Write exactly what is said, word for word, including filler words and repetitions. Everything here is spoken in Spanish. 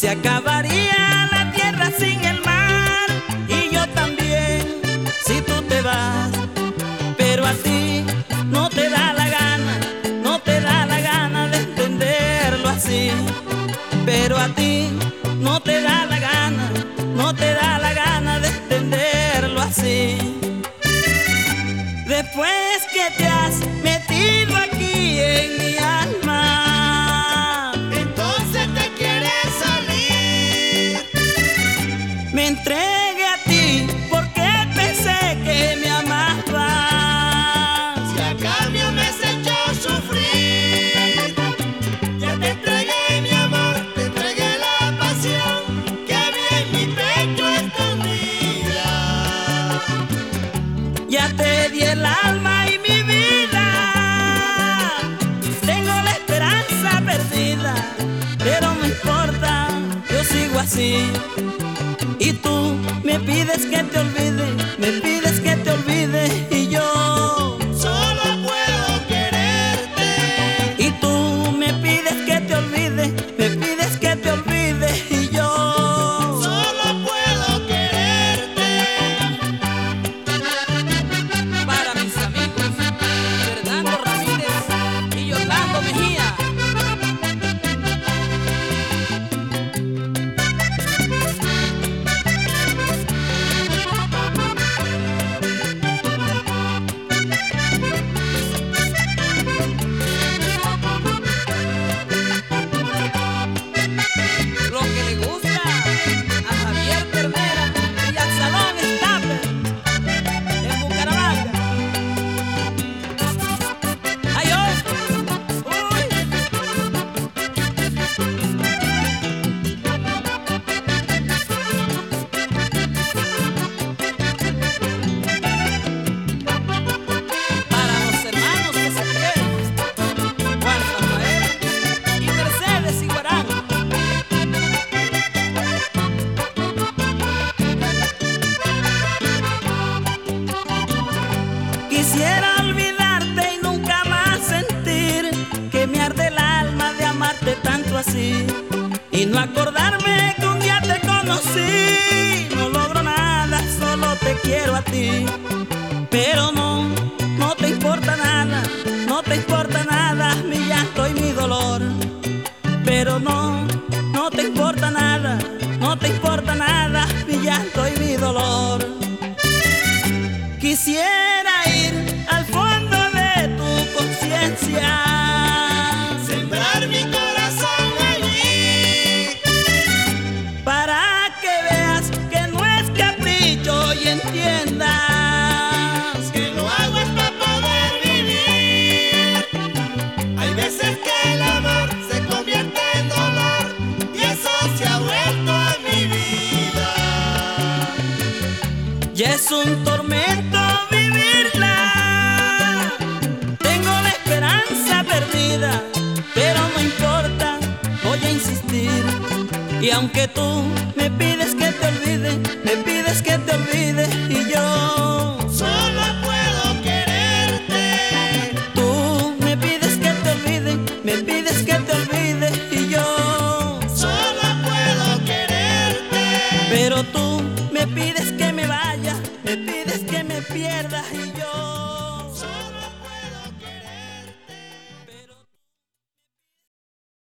Se acabaría la tierra sin el mar, y yo también, si tú te vas. Pero a ti no te da la gana, no te da la gana de entenderlo así. Pero a ti no te da la gana, no te da la gana de entenderlo así. Después que te has metido aquí en mi alma, entonces te quieres salir. me entregué a ti porque pensé que me amabas. Si a cambio me has hecho sufrir, ya te entregué mi amor, te entregué la pasión que había en mi pecho escondida. Ya te di el alma y mi vida, tengo la esperanza perdida, pero no importa, yo sigo así. Y tú me pides que te olvide, me pides que te olvide, y yo Solo puedo quererte. y tú me pides que te olvide, me pides que te olvide, y yo Solo puedo quererte. para mis amigos Fernando Ramírez y Yolando Mejía. Lo que le gusta a Javier Ternera y al Salón Stapper en Bucaramanga. ¡Ay, oh! ¡Uy! Para los hermanos que se quieren, Juan Rafael y Mercedes Iguarán. Quisiera olvidarte y nunca más sentir que me arde el alma de amarte tanto así, y no acordarme que un día te conocí. No logro nada, solo te quiero a ti. Pero no, no te importa nada, no te importa nada mi llanto y mi dolor. Pero no, no te importa nada, no te importa nada mi llanto y mi dolor. Quisiera ir al fondo de tu conciencia, Sembrar mi corazón allí. para que veas que no es capricho y entiendas Que lo hago es para poder vivir. Hay veces que el amor se convierte en dolor, y eso se ha vuelto a mi vida. ya es un tormento vivirla. Tengo la esperanza perdida, pero no importa, voy a insistir. Y aunque tú me pides que te olvide, me pides que te olvide, y yo Solo puedo quererte. tú me pides que te olvide, me pides que te olvide, y yo Solo puedo quererte. pero tú me pides que me vaya, me pides que me pierda, y yo